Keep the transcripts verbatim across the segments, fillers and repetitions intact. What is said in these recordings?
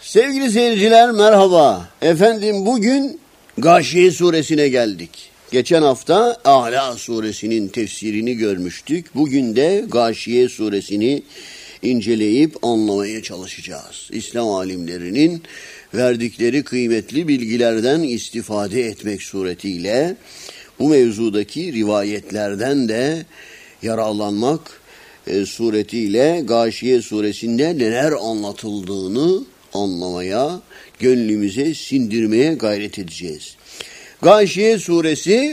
Sevgili seyirciler merhaba. Efendim bugün Gâşiye suresine geldik. Geçen hafta Âlâ suresinin tefsirini görmüştük. Bugün de Gâşiye suresini inceleyip anlamaya çalışacağız. İslam alimlerinin verdikleri kıymetli bilgilerden istifade etmek suretiyle bu mevzudaki rivayetlerden de yararlanmak e, suretiyle Gâşiye suresinde neler anlatıldığını anlamaya, gönlümüze sindirmeye gayret edeceğiz. Gâşiye suresi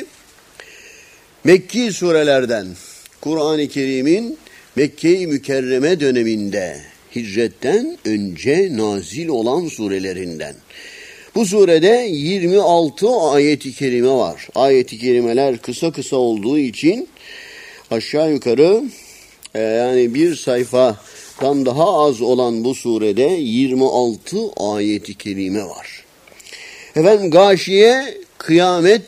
Mekki surelerden, Kur'an-ı Kerim'in Mekke-i Mükerreme döneminde hicretten önce nazil olan surelerinden. Bu surede yirmi altı ayet-i kerime var. Ayet-i kerimeler kısa kısa olduğu için aşağı yukarı e, yani bir sayfadan daha az olan bu surede yirmi altı ayet-i kerime var. Efendim gâşiye kıyamet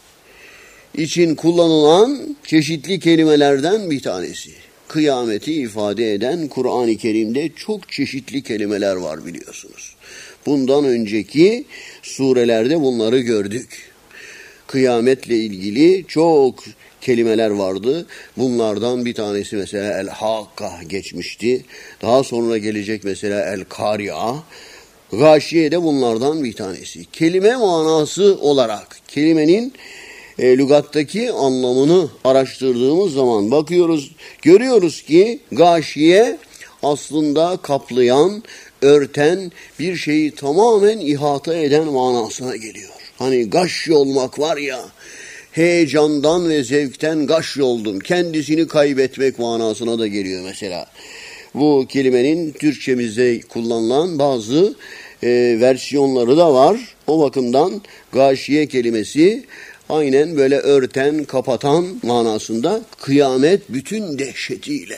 için kullanılan çeşitli kelimelerden bir tanesi. Kıyameti ifade eden Kur'an-ı Kerim'de çok çeşitli kelimeler var biliyorsunuz. Bundan önceki surelerde bunları gördük. Kıyametle ilgili çok kelimeler vardı. Bunlardan bir tanesi mesela El-Hakka geçmişti. Daha sonra gelecek mesela El-Kari'a. Gâşiye de bunlardan bir tanesi. Kelime manası olarak kelimenin e, lügattaki anlamını araştırdığımız zaman bakıyoruz, görüyoruz ki gâşiye aslında kaplayan, örten, bir şeyi tamamen ihata eden manasına geliyor. Hani gâşi olmak var ya, heyecandan ve zevkten gâşi oldum, kendisini kaybetmek manasına da geliyor mesela. Bu kelimenin Türkçemizde kullanılan bazı e, versiyonları da var. O bakımdan gâşiye kelimesi aynen böyle örten, kapatan manasında kıyamet bütün dehşetiyle,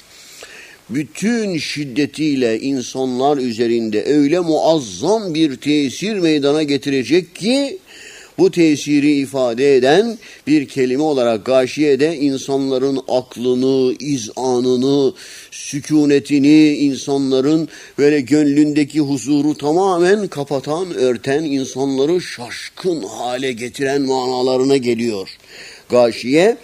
bütün şiddetiyle insanlar üzerinde öyle muazzam bir tesir meydana getirecek ki bu tesiri ifade eden bir kelime olarak gâşiyede insanların aklını, izanını, sükunetini, insanların böyle gönlündeki huzuru tamamen kapatan, örten, insanları şaşkın hale getiren manalarına geliyor. Gâşiye,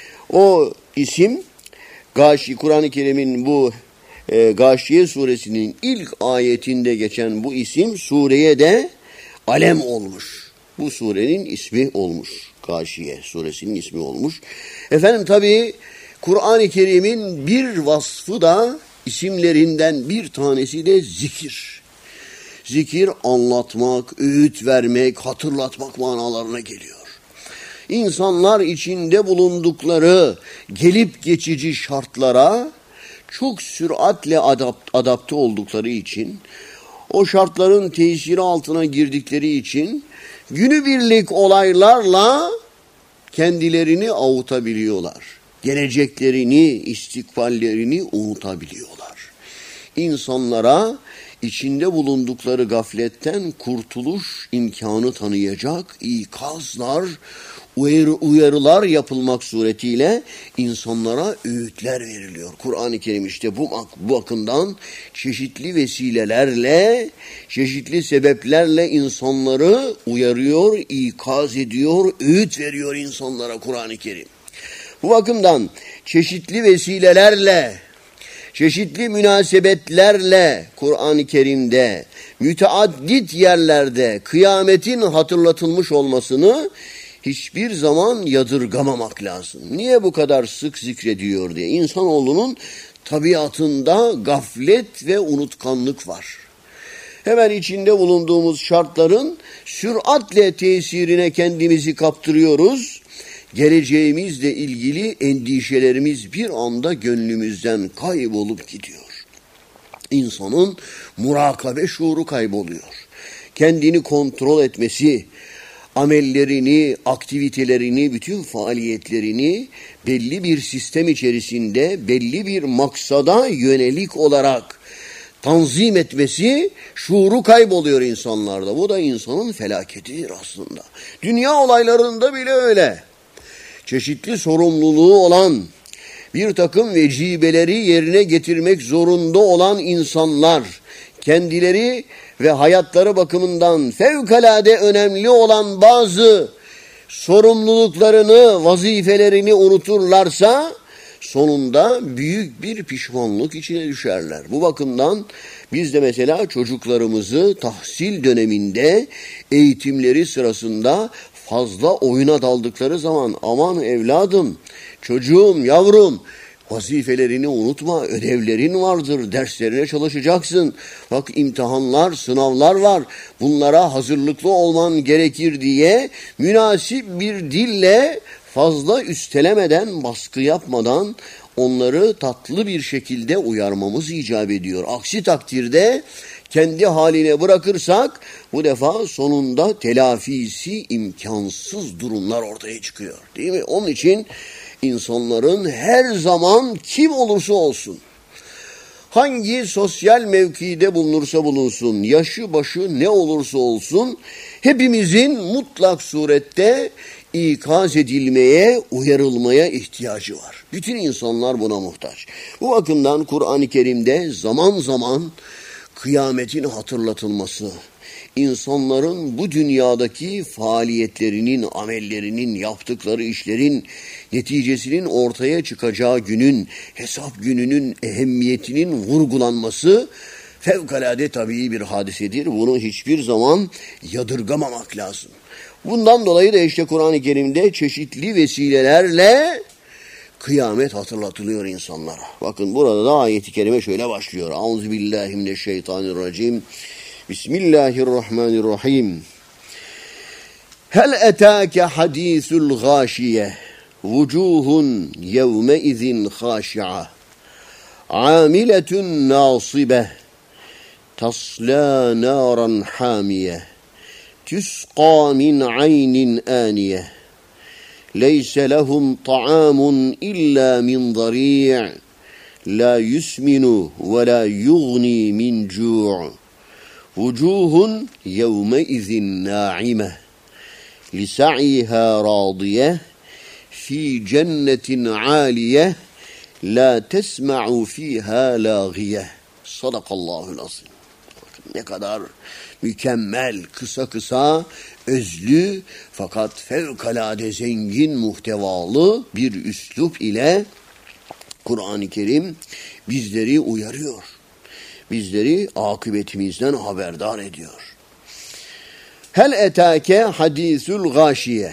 o isim, Gâşi, Kur'an-ı Kerim'in bu e, Gâşiye suresinin ilk ayetinde geçen bu isim sureye de alem olmuş. Bu surenin ismi olmuş. Gâşiye suresinin ismi olmuş. Efendim tabii Kur'an-ı Kerim'in bir vasfı da isimlerinden bir tanesi de zikir. Zikir anlatmak, öğüt vermek, hatırlatmak manalarına geliyor. İnsanlar içinde bulundukları gelip geçici şartlara çok süratle adapt, adapte oldukları için, o şartların tesiri altına girdikleri için günübirlik olaylarla kendilerini avutabiliyorlar. Geleceklerini, istikballerini unutabiliyorlar. İnsanlara içinde bulundukları gafletten kurtuluş imkanı tanıyacak ikazlar, uyarı, uyarılar yapılmak suretiyle insanlara öğütler veriliyor. Kur'an-ı Kerim işte bu, bu bakımdan çeşitli vesilelerle, çeşitli sebeplerle insanları uyarıyor, ikaz ediyor, öğüt veriyor insanlara Kur'an-ı Kerim. Bu bakımdan çeşitli vesilelerle, çeşitli münasebetlerle Kur'an-ı Kerim'de müteaddit yerlerde kıyametin hatırlatılmış olmasını hiçbir zaman yadırgamamak lazım. Niye bu kadar sık zikrediyor diye. İnsanoğlunun tabiatında gaflet ve unutkanlık var. Hemen içinde bulunduğumuz şartların süratle tesirine kendimizi kaptırıyoruz. Geleceğimizle ilgili endişelerimiz bir anda gönlümüzden kaybolup gidiyor. İnsanın murakabe şuuru kayboluyor. Kendini kontrol etmesi, amellerini, aktivitelerini, bütün faaliyetlerini belli bir sistem içerisinde, belli bir maksada yönelik olarak tanzim etmesi, şuuru kayboluyor insanlarda. Bu da insanın felaketidir aslında. Dünya olaylarında bile öyle. Çeşitli sorumluluğu olan, bir takım vecibeleri yerine getirmek zorunda olan insanlar kendileri ve hayatları bakımından fevkalade önemli olan bazı sorumluluklarını, vazifelerini unuturlarsa sonunda büyük bir pişmanlık içine düşerler. Bu bakımdan biz de mesela çocuklarımızı tahsil döneminde eğitimleri sırasında fazla oyuna daldıkları zaman aman evladım, çocuğum, yavrum vazifelerini unutma, ödevlerin vardır, derslerine çalışacaksın. Bak imtihanlar, sınavlar var, bunlara hazırlıklı olman gerekir diye münasip bir dille fazla üstelemeden, baskı yapmadan onları tatlı bir şekilde uyarmamız icap ediyor. Aksi takdirde kendi haline bırakırsak bu defa sonunda telafisi imkansız durumlar ortaya çıkıyor. Değil mi? Onun için insanların her zaman kim olursa olsun, hangi sosyal mevkide bulunursa bulunsun, yaşı başı ne olursa olsun, hepimizin mutlak surette ikaz edilmeye, uyarılmaya ihtiyacı var. Bütün insanlar buna muhtaç. Bu bakımdan Kur'an-ı Kerim'de zaman zaman kıyametin hatırlatılması, insanların bu dünyadaki faaliyetlerinin, amellerinin, yaptıkları işlerin neticesinin ortaya çıkacağı günün, hesap gününün ehemmiyetinin vurgulanması fevkalade tabii bir hadisedir. Bunu hiçbir zaman yadırgamamak lazım. Bundan dolayı da işte Kur'an-ı Kerim'de çeşitli vesilelerle kıyamet hatırlatılıyor insanlara. Bakın burada da ayet-i kerime şöyle başlıyor. Euzubillahimineşşeytanirracim. Bismillahirrahmanirrahim. Hel etâke hadîsul gâşiye. Vucuhun yevme izin khâşi'a. Âmiletun nâsibe. Taslâ nâran hâmiye. Tüsqâ min aynin âniye. Leyse lehum ta'amun illa min zari' la yusminu ve la yughni min cu' vucuhun yevme izin na'ime li sa'yiha radiye fi cennetin 'aliye la tesma'u fiha lâgiye. Sadakallahul azim. Ne kadar mükemmel, kısa kısa, özlü fakat fevkalade zengin muhtevalı bir üslup ile Kur'an-ı Kerim bizleri uyarıyor. Bizleri akıbetimizden haberdar ediyor. Hel etâke hadîsul gâşiye.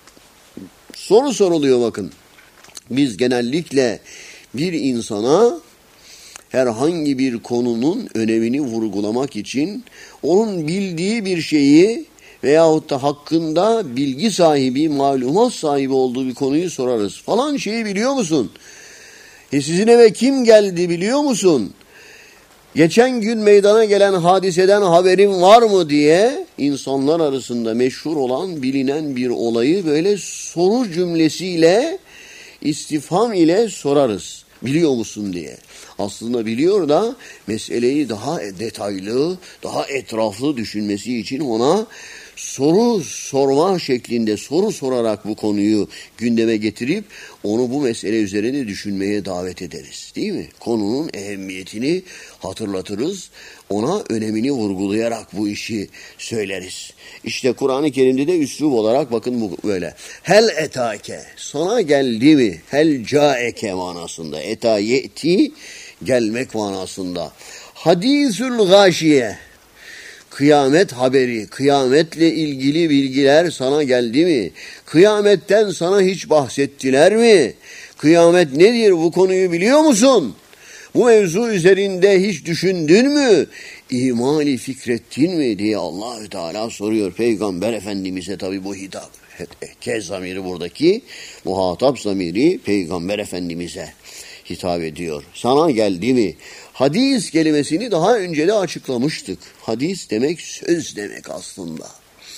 Soru soruluyor bakın. Biz genellikle bir insana herhangi bir konunun önemini vurgulamak için onun bildiği bir şeyi veyahut da hakkında bilgi sahibi, malumat sahibi olduğu bir konuyu sorarız. Falan şeyi biliyor musun? E sizin eve kim geldi biliyor musun? Geçen gün meydana gelen hadiseden haberin var mı diye insanlar arasında meşhur olan, bilinen bir olayı böyle soru cümlesiyle, istifham ile sorarız. Biliyor musun diye. Aslında biliyor da meseleyi daha detaylı, daha etraflı düşünmesi için ona soru sorma şeklinde soru sorarak bu konuyu gündeme getirip onu bu mesele üzerine düşünmeye davet ederiz. Değil mi? Konunun ehemmiyetini hatırlatırız. Ona önemini vurgulayarak bu işi söyleriz. İşte Kur'an-ı Kerim'de de üslup olarak bakın bu böyle. Hel etake, sana geldi mi? Hel caeke manasında. Eta ye'ti, gelmek manasında. Hadîsul gâşiye, kıyamet haberi, kıyametle ilgili bilgiler sana geldi mi? Kıyametten sana hiç bahsettiler mi? Kıyamet nedir? Bu konuyu biliyor musun? Bu mevzu üzerinde hiç düşündün mü? İmali fikrettin mi diye Allahü Teala soruyor Peygamber Efendimiz'e. Tabi bu hitap. Ke zamiri buradaki muhatap zamiri Peygamber Efendimiz'e hitap ediyor. Sana geldi mi? Hadis kelimesini daha önce de açıklamıştık. Hadis demek söz demek aslında.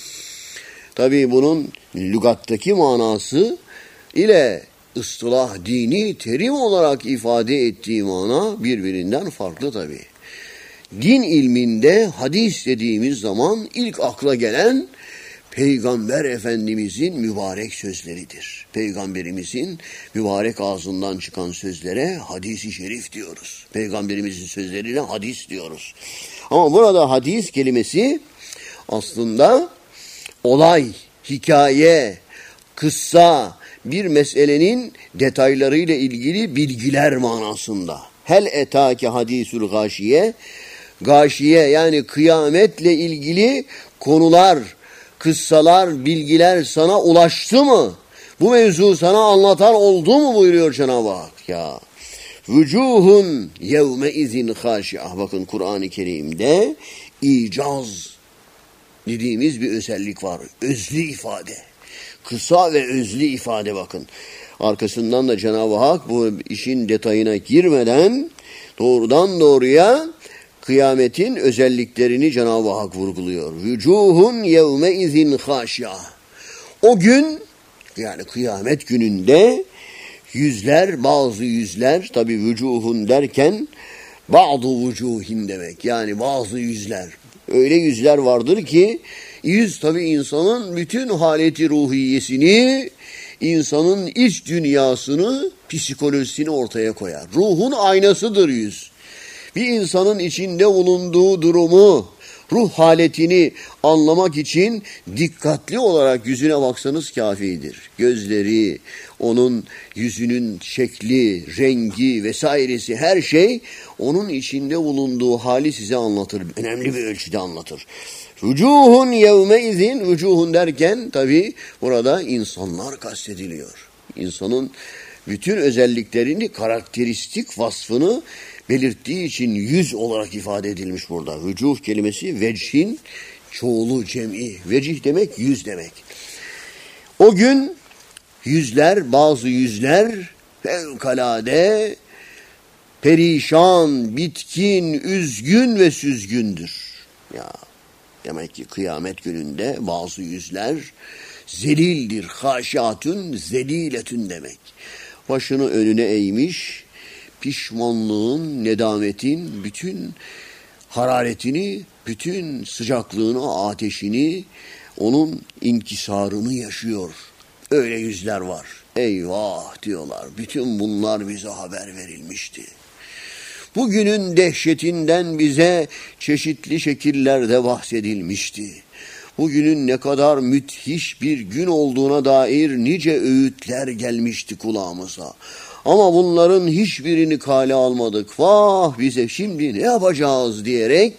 Tabii bunun lügattaki manası ile ıstılah, dini terim olarak ifade ettiği mana birbirinden farklı tabii. Din ilminde hadis dediğimiz zaman ilk akla gelen Peygamber Efendimizin mübarek sözleridir. Peygamberimizin mübarek ağzından çıkan sözlere hadis-i şerif diyoruz. Peygamberimizin sözlerine hadis diyoruz. Ama burada hadis kelimesi aslında olay, hikaye, kıssa, bir meselenin detaylarıyla ilgili bilgiler manasında. Hel etâke hadîsül gâşiye, gâşiye yani kıyametle ilgili konular, kıssalar, bilgiler sana ulaştı mı? Bu mevzu sana anlatan oldu mu buyuruyor Cenab-ı Hak ya. Vücuhun yevme izin hâşi'ah. Bakın Kur'an-ı Kerim'de icaz dediğimiz bir özellik var. Özlü ifade. Kısa ve özlü ifade bakın. Arkasından da Cenab-ı Hak bu işin detayına girmeden doğrudan doğruya kıyametin özelliklerini Cenab-ı Hak vurguluyor. Vücuhun yevme izin hâşi'ah. O gün yani kıyamet gününde yüzler, bazı yüzler, tabi vücuhun derken bazı vücuhin demek. Yani bazı yüzler. Öyle yüzler vardır ki yüz tabi insanın bütün haleti ruhiyesini, insanın iç dünyasını, psikolojisini ortaya koyar. Ruhun aynasıdır yüz. Bir insanın içinde bulunduğu durumu, ruh haletini anlamak için dikkatli olarak yüzüne baksanız kafidir. Gözleri, onun yüzünün şekli, rengi vesairesi her şey onun içinde bulunduğu hali size anlatır. Önemli bir ölçüde anlatır. Vücuhun yevme izin, vücuhun derken tabi burada insanlar kastediliyor. İnsanın bütün özelliklerini, karakteristik vasfını belirttiği için yüz olarak ifade edilmiş burada. Vücuh kelimesi vechin çoğulu cem'i. Vecih demek yüz demek. O gün yüzler, bazı yüzler fevkalade perişan, bitkin, üzgün ve süzgündür. Ya demek ki kıyamet gününde bazı yüzler zelildir. Haşatun, zeliletün demek. Başını önüne eğmiş, pişmanlığın, nedametin bütün hararetini, bütün sıcaklığını, ateşini, onun inkisarını yaşıyor. Öyle yüzler var. Eyvah diyorlar. Bütün bunlar bize haber verilmişti. Bugünün dehşetinden bize çeşitli şekillerde bahsedilmişti. Bugünün ne kadar müthiş bir gün olduğuna dair nice öğütler gelmişti kulağımıza. Ama bunların hiçbirini kale almadık. Vah bize şimdi ne yapacağız diyerek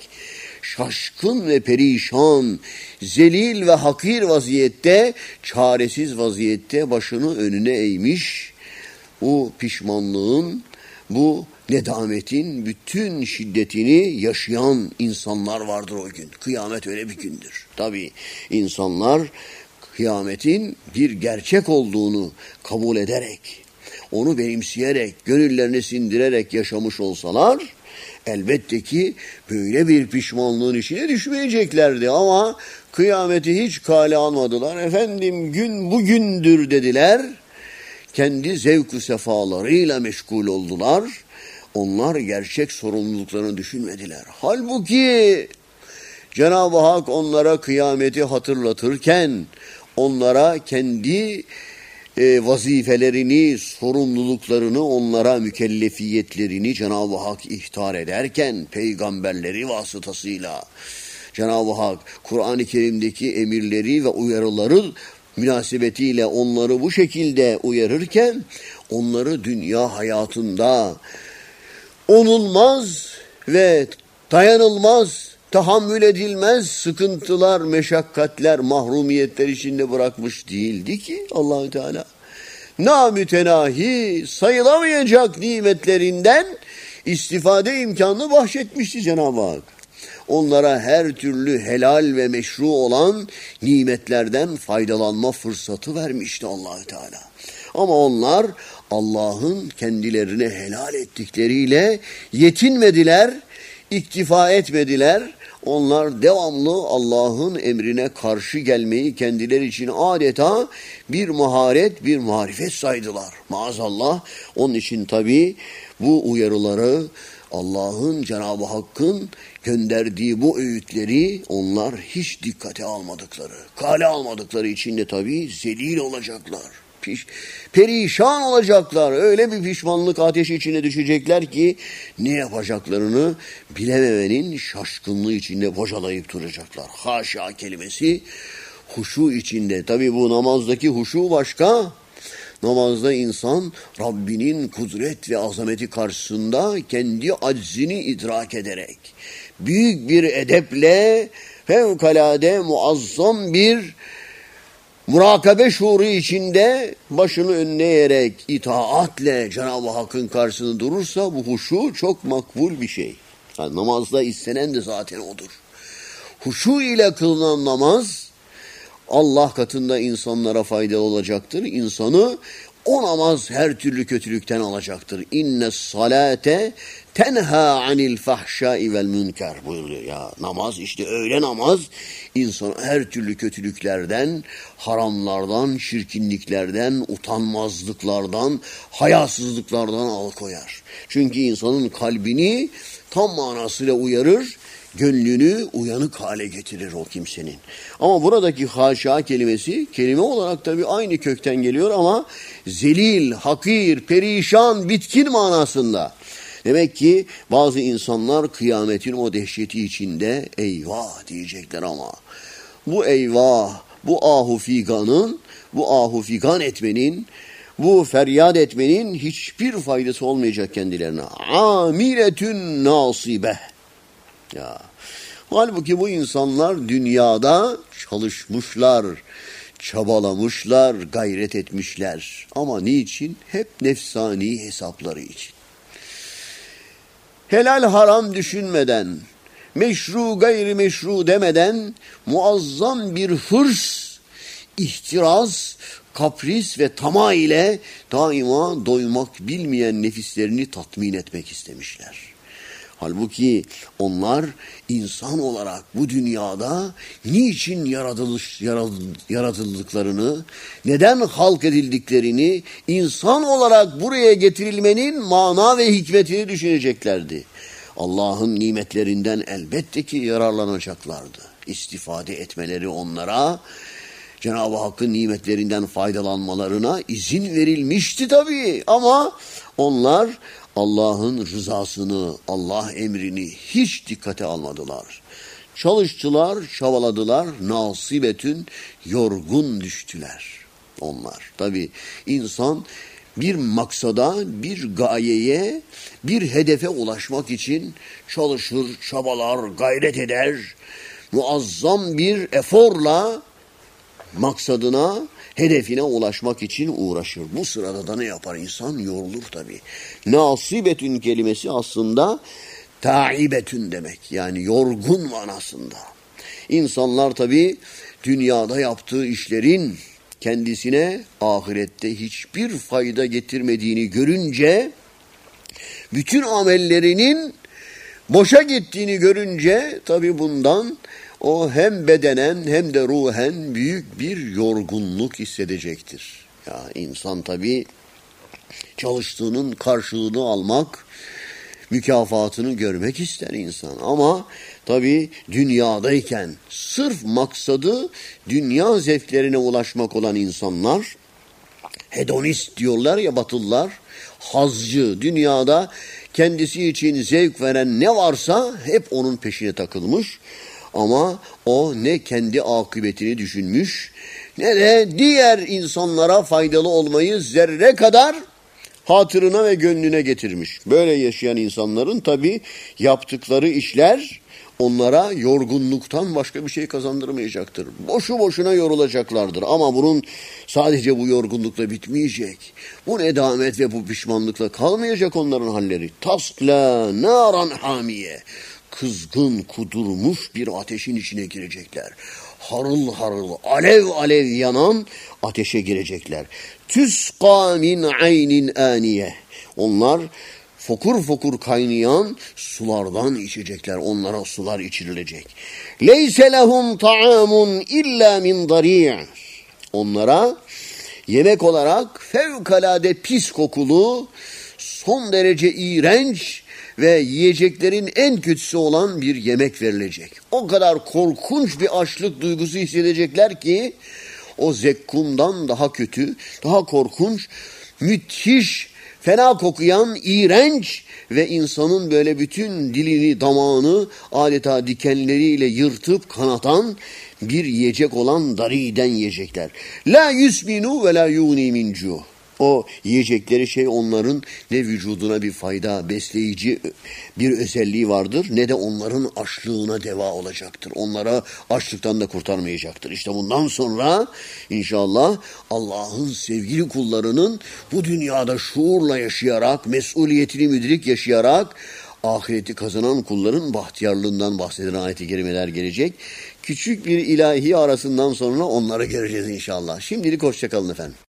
şaşkın ve perişan, zelil ve hakir vaziyette, çaresiz vaziyette başını önüne eğmiş, bu pişmanlığın, bu nedametin bütün şiddetini yaşayan insanlar vardır o gün. Kıyamet öyle bir gündür. Tabii insanlar kıyametin bir gerçek olduğunu kabul ederek, onu benimseyerek, gönüllerini sindirerek yaşamış olsalar, elbette ki böyle bir pişmanlığın içine düşmeyeceklerdi ama kıyameti hiç kale almadılar. Efendim gün bugündür dediler. Kendi zevk-ü sefalarıyla meşgul oldular. Onlar gerçek sorumluluklarını düşünmediler. Halbuki Cenab-ı Hak onlara kıyameti hatırlatırken onlara kendi e, vazifelerini, sorumluluklarını, onlara mükellefiyetlerini Cenab-ı Hak ihtar ederken peygamberleri vasıtasıyla Cenab-ı Hak Kur'an-ı Kerim'deki emirleri ve uyarıları münasebetiyle onları bu şekilde uyarırken onları dünya hayatında onulmaz ve dayanılmaz, tahammül edilmez sıkıntılar, meşakkatler, mahrumiyetler içinde bırakmış değildi ki Allah-u Teala. Namütenahi sayılamayacak nimetlerinden istifade imkanını bahşetmişti Cenab-ı Hak. Onlara her türlü helal ve meşru olan nimetlerden faydalanma fırsatı vermişti Allah-u Teala. Ama onlar Allah'ın kendilerine helal ettikleriyle yetinmediler, iktifa etmediler. Onlar devamlı Allah'ın emrine karşı gelmeyi kendileri için adeta bir maharet, bir marifet saydılar. Maazallah. Onun için tabii bu uyarıları, Allah'ın, Cenab-ı Hakk'ın gönderdiği bu öğütleri onlar hiç dikkate almadıkları, kale almadıkları için de tabii zelil olacaklar. Piş, perişan olacaklar. Öyle bir pişmanlık ateşi içine düşecekler ki ne yapacaklarını bilememenin şaşkınlığı içinde bocalayıp duracaklar. Haşa kelimesi huşu içinde. Tabi bu namazdaki huşu başka. Namazda insan Rabbinin kudret ve azameti karşısında kendi aczini idrak ederek büyük bir edeple fevkalade muazzam bir murakabe şuuru içinde başını önüne eğerek itaatle Cenab-ı Hakk'ın karşısında durursa bu huşu çok makbul bir şey. Yani namazda istenen de zaten odur. Huşu ile kılınan namaz Allah katında insanlara faydalı olacaktır. İnsanı o namaz her türlü kötülükten alacaktır. İnne salate tenha anil fahşai vel münker buyuruyor. Ya namaz işte öyle namaz insanı her türlü kötülüklerden, haramlardan, şirkinliklerden, utanmazlıklardan, hayasızlıklardan alıkoyar. Çünkü insanın kalbini tam manasıyla uyarır, gönlünü uyanık hale getirir o kimsenin. Ama buradaki haşa kelimesi kelime olarak tabii aynı kökten geliyor ama zelil, hakir, perişan, bitkin manasında. Demek ki bazı insanlar kıyametin o dehşeti içinde eyvah diyecekler ama bu eyvah, bu ahu figanın, bu ahu figan etmenin, bu feryat etmenin hiçbir faydası olmayacak kendilerine. Amiletün nasibe. Ya. Halbuki bu insanlar dünyada çalışmışlar, çabalamışlar, gayret etmişler. Ama niçin? Hep nefsani hesapları için. Helal haram düşünmeden, meşru gayrimeşru demeden muazzam bir hırs, ihtiras, kapris ve tamah ile daima doymak bilmeyen nefislerini tatmin etmek istemişler. Halbuki onlar insan olarak bu dünyada niçin yaratılış, yaratıldıklarını, neden halk edildiklerini, insan olarak buraya getirilmenin mana ve hikmetini düşüneceklerdi. Allah'ın nimetlerinden elbette ki yararlanacaklardı. İstifade etmeleri onlara, Cenab-ı Hakk'ın nimetlerinden faydalanmalarına izin verilmişti tabii. Ama onlar Allah'ın rızasını, Allah emrini hiç dikkate almadılar. Çalıştılar, çabaladılar, nasibetün yorgun düştüler onlar. Tabii insan bir maksada, bir gayeye, bir hedefe ulaşmak için çalışır, çabalar, gayret eder. Muazzam bir eforla maksadına, hedefine ulaşmak için uğraşır. Bu sırada da ne yapar insan? Yorulur tabii. Nasibetün kelimesi aslında taibetün demek. Yani yorgun manasında. İnsanlar tabii dünyada yaptığı işlerin kendisine ahirette hiçbir fayda getirmediğini görünce, bütün amellerinin boşa gittiğini görünce tabii bundan o hem bedenen hem de ruhen büyük bir yorgunluk hissedecektir. Ya insan tabii çalıştığının karşılığını almak, mükafatını görmek ister insan. Ama tabii dünyadayken sırf maksadı dünya zevklerine ulaşmak olan insanlar, hedonist diyorlar ya Batılılar, hazcı, dünyada kendisi için zevk veren ne varsa hep onun peşine takılmış. Ama o ne kendi akıbetini düşünmüş ne de diğer insanlara faydalı olmayı zerre kadar hatırına ve gönlüne getirmiş. Böyle yaşayan insanların tabii yaptıkları işler onlara yorgunluktan başka bir şey kazandırmayacaktır. Boşu boşuna yorulacaklardır. Ama bunun sadece bu yorgunlukla bitmeyecek. Bu nedamet ve bu pişmanlıkla kalmayacak onların halleri. Tasla naran hamiye. Kızgın, kudurmuş bir ateşin içine girecekler. Harıl harıl, alev alev yanan ateşe girecekler. Tüsqa min aynin aniye. Onlar fokur fokur kaynayan sulardan içecekler. Onlara sular içirilecek. Leyse lehum ta'amun illa min dari'. Onlara yemek olarak fevkalade pis kokulu, son derece iğrenç ve yiyeceklerin en kötüsü olan bir yemek verilecek. O kadar korkunç bir açlık duygusu hissedecekler ki o zekkumdan daha kötü, daha korkunç, müthiş, fena kokuyan, iğrenç ve insanın böyle bütün dilini, damağını adeta dikenleriyle yırtıp kanatan bir yiyecek olan dariden yiyecekler. La yusminu ve la yuni min cu. O yiyecekleri şey onların ne vücuduna bir fayda, besleyici bir özelliği vardır, ne de onların açlığına deva olacaktır. Onlara açlıktan da kurtarmayacaktır. İşte bundan sonra inşallah Allah'ın sevgili kullarının bu dünyada şuurla yaşayarak, mesuliyetini müdrik yaşayarak ahireti kazanan kulların bahtiyarlığından bahseden ayet-i kerimeler gelecek. Küçük bir ilahi arasından sonra onları göreceğiz inşallah. Şimdilik hoşça kalın efendim.